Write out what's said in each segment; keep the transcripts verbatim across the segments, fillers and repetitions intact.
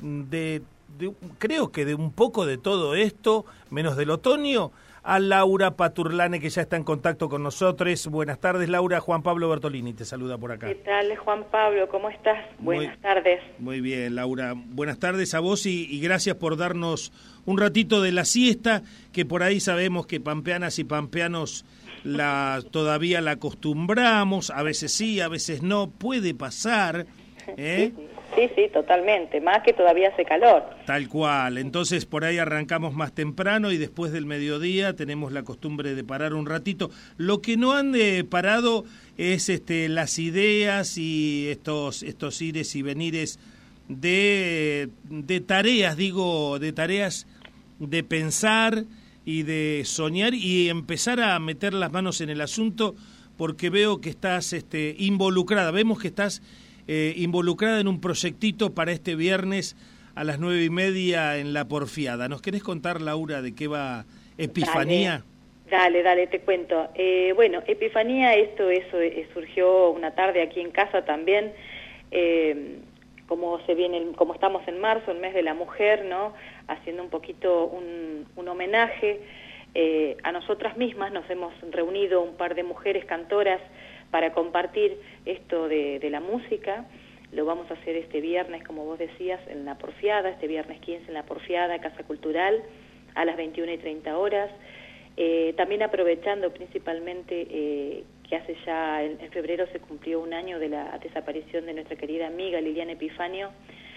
de, de, creo que de un poco de todo esto, menos del otoño, a Laura Paturlane, que ya está en contacto con nosotros. Buenas tardes, Laura. Juan Pablo Bertolini te saluda por acá. ¿Qué tal, Juan Pablo? ¿Cómo estás? Buenas muy, tardes. Muy bien, Laura. Buenas tardes a vos y, y gracias por darnos un ratito de la siesta, que por ahí sabemos que pampeanas y pampeanos la todavía la acostumbramos, a veces sí, a veces no, puede pasar, ¿eh? Sí, sí, sí, totalmente, más que todavía hace calor. Tal cual, entonces por ahí arrancamos más temprano y después del mediodía tenemos la costumbre de parar un ratito. Lo que no han eh, parado es este las ideas y estos estos ires y venires de, de tareas, digo, de tareas de pensar y de soñar y empezar a meter las manos en el asunto, porque veo que estás este, involucrada, vemos que estás eh, involucrada en un proyectito para este viernes a las nueve y media en La Porfiada. ¿Nos querés contar, Laura, de qué va Epifanía? Dale, dale, dale te cuento. Eh, bueno, Epifanía, esto eso eh, surgió una tarde aquí en casa también, eh, como se viene, el, como estamos en marzo, el mes de la mujer, ¿no? Haciendo un poquito un, un homenaje eh, a nosotras mismas. Nos hemos reunido un par de mujeres cantoras para compartir esto de, de la música. Lo vamos a hacer este viernes, como vos decías, en La Porfiada, este viernes quince en La Porfiada, Casa Cultural, a las veintiuna y treinta horas. Eh, también aprovechando principalmente eh, que hace ya, en, en febrero se cumplió un año de la desaparición de nuestra querida amiga Liliana Epifanio,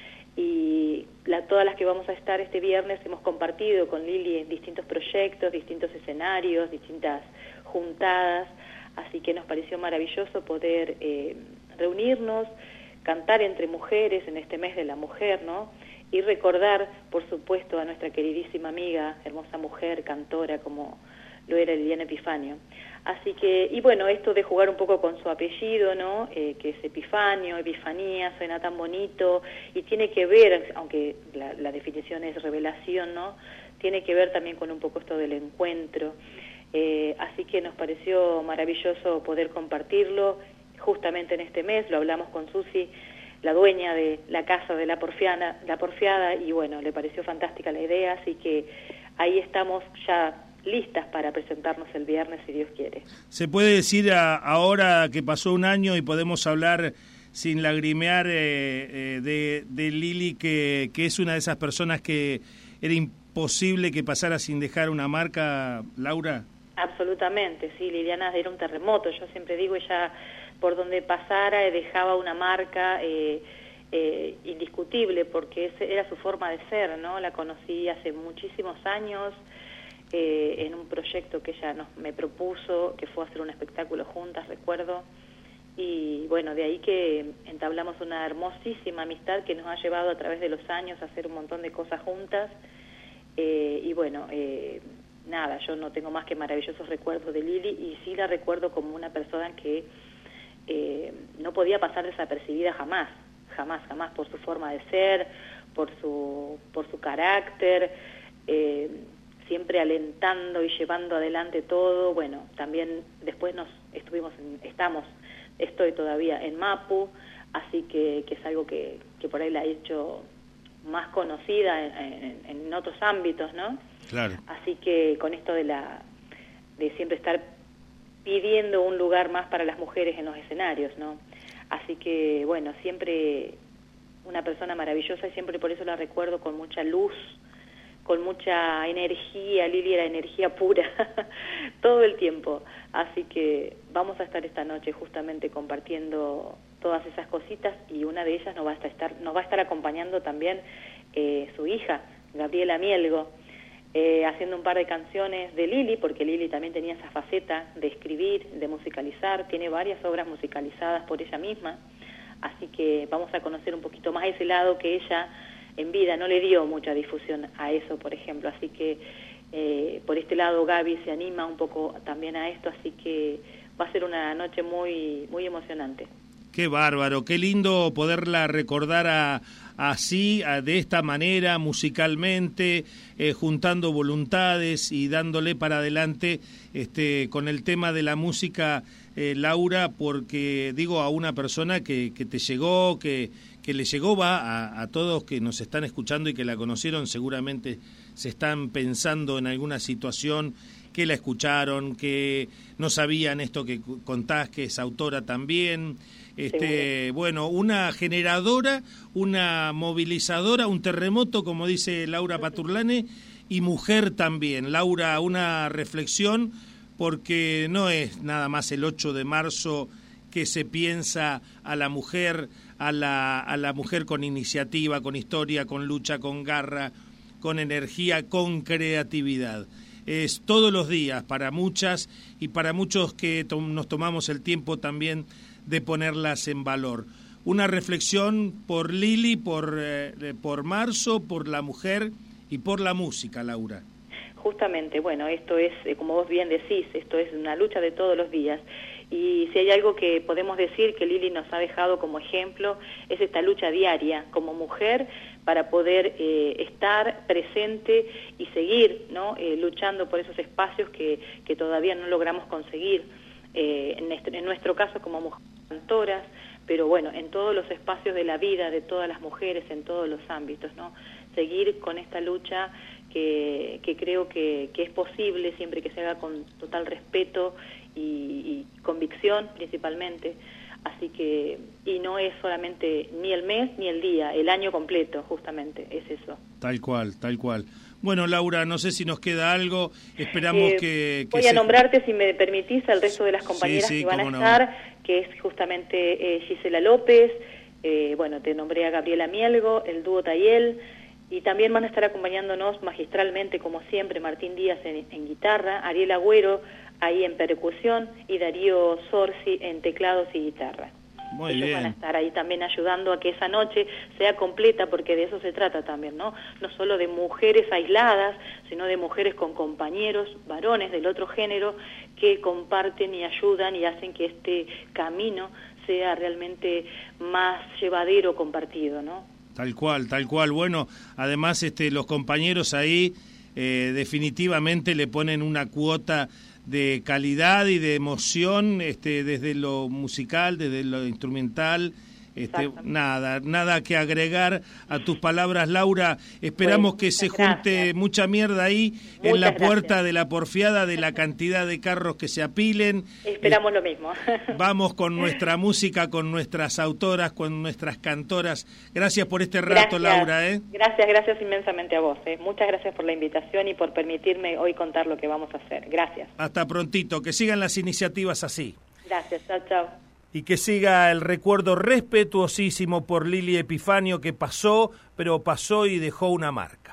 y la, todas las que vamos a estar este viernes hemos compartido con Lili en distintos proyectos, distintos escenarios, distintas juntadas, así que nos pareció maravilloso poder eh, reunirnos, cantar entre mujeres en este mes de la mujer, ¿no? Y recordar, por supuesto, a nuestra queridísima amiga, hermosa mujer, cantora, como lo era Liliana Epifanio. Así que, y bueno, esto de jugar un poco con su apellido, ¿no? Eh, que es Epifanio, Epifanía, suena tan bonito, y tiene que ver, aunque la, la definición es revelación, ¿no? Tiene que ver también con un poco esto del encuentro. Eh, así que nos pareció maravilloso poder compartirlo justamente en este mes. Lo hablamos con Susi, la dueña de la casa de La Porfiada, la Porfiada, y bueno, le pareció fantástica la idea, así que ahí estamos ya listas para presentarnos el viernes, si Dios quiere. ¿Se puede decir a, ahora que pasó un año y podemos hablar sin lagrimear eh, eh, de, de Lili, que, que es una de esas personas que era imposible que pasara sin dejar una marca, Laura? Absolutamente, sí, Liliana era un terremoto, yo siempre digo, ella por donde pasara dejaba una marca eh, eh, indiscutible, porque ese era su forma de ser, ¿no? La conocí hace muchísimos años eh, en un proyecto que ella nos, me propuso, que fue hacer un espectáculo juntas, recuerdo, y bueno, de ahí que entablamos una hermosísima amistad que nos ha llevado a través de los años a hacer un montón de cosas juntas, eh, y bueno, eh, nada, yo no tengo más que maravillosos recuerdos de Lili, y sí la recuerdo como una persona que Eh, no podía pasar desapercibida jamás, jamás, jamás, por su forma de ser, por su, por su carácter, eh, siempre alentando y llevando adelante todo. Bueno, también después nos estuvimos, en, estamos, estoy todavía en Mapu, así que, que es algo que, que por ahí la ha hecho más conocida en, en, en otros ámbitos, ¿no? Claro. Así que con esto de la, de siempre estar pidiendo un lugar más para las mujeres en los escenarios, ¿no? Así que, bueno, siempre una persona maravillosa, y siempre por eso la recuerdo con mucha luz, con mucha energía. Lili era energía pura todo el tiempo. Así que vamos a estar esta noche justamente compartiendo todas esas cositas, y una de ellas nos va a estar, nos va a estar acompañando también eh, su hija, Gabriela Mielgo, Eh, haciendo un par de canciones de Lili, porque Lili también tenía esa faceta de escribir, de musicalizar, tiene varias obras musicalizadas por ella misma, así que vamos a conocer un poquito más ese lado que ella en vida no le dio mucha difusión a eso, por ejemplo, así que eh, por este lado Gaby se anima un poco también a esto, así que va a ser una noche muy, muy emocionante. Qué bárbaro, qué lindo poderla recordar a, así, a, de esta manera, musicalmente, eh, juntando voluntades y dándole para adelante este, con el tema de la música, eh, Laura, porque digo a una persona que, que te llegó, que, que que le llegó va a, a todos que nos están escuchando y que la conocieron, seguramente se están pensando en alguna situación, que la escucharon, que no sabían esto que contás, que es autora también. Este, sí. Bueno, una generadora, una movilizadora, un terremoto, como dice Laura Paturlane, y mujer también. Laura, una reflexión, porque no es nada más el ocho de marzo que se piensa a la mujer, a la, a la mujer con iniciativa, con historia, con lucha, con garra, con energía, con creatividad. Es todos los días para muchas y para muchos que to- nos tomamos el tiempo también de ponerlas en valor. Una reflexión por Lili, por, eh, por marzo, por la mujer y por la música, Laura. Justamente, bueno, esto es, eh, como vos bien decís, esto es una lucha de todos los días. Y si hay algo que podemos decir que Lili nos ha dejado como ejemplo, es esta lucha diaria como mujer para poder eh, estar presente y seguir, ¿no? eh, luchando por esos espacios que, que todavía no logramos conseguir. Eh, en, este, en nuestro caso como mujeres cantoras, pero bueno, en todos los espacios de la vida de todas las mujeres, en todos los ámbitos, ¿no? Seguir con esta lucha que, que creo que, que es posible siempre que se haga con total respeto y, y convicción principalmente. Así que, y no es solamente ni el mes ni el día, el año completo, justamente, es eso. Tal cual, tal cual. Bueno, Laura, no sé si nos queda algo, esperamos eh, que, que... Voy se... a nombrarte, si me permitís, al resto de las compañeras sí, sí, que van a no. estar, que es justamente eh, Gisela López, eh, bueno, te nombré a Gabriela Mielgo, el dúo Tayel, y también van a estar acompañándonos magistralmente, como siempre, Martín Díaz en, en guitarra, Ariel Agüero ahí en percusión y Darío Sorsi en teclados y guitarra. Muy Ellos bien. van a estar ahí también ayudando a que esa noche sea completa, porque de eso se trata también, ¿no? No solo de mujeres aisladas, sino de mujeres con compañeros, varones del otro género, que comparten y ayudan y hacen que este camino sea realmente más llevadero, compartido, ¿no? Tal cual, tal cual. Bueno, además este, los compañeros ahí eh, definitivamente le ponen una cuota de calidad y de emoción, este, desde lo musical, desde lo instrumental, este, nada, nada que agregar a tus palabras, Laura. Esperamos bueno, que se gracias. junte mucha mierda ahí Muchas en la puerta gracias. de la porfiada, de la cantidad de carros que se apilen. Esperamos eh, lo mismo. Vamos con nuestra música, con nuestras autoras, con nuestras cantoras. Gracias por este rato, gracias. Laura. ¿eh? Gracias, gracias inmensamente a vos. ¿eh? Muchas gracias por la invitación y por permitirme hoy contar lo que vamos a hacer. Gracias. Hasta prontito, que sigan las iniciativas así. Gracias, chao, chao. Y que siga el recuerdo respetuosísimo por Lili Epifanio, que pasó, pero pasó y dejó una marca.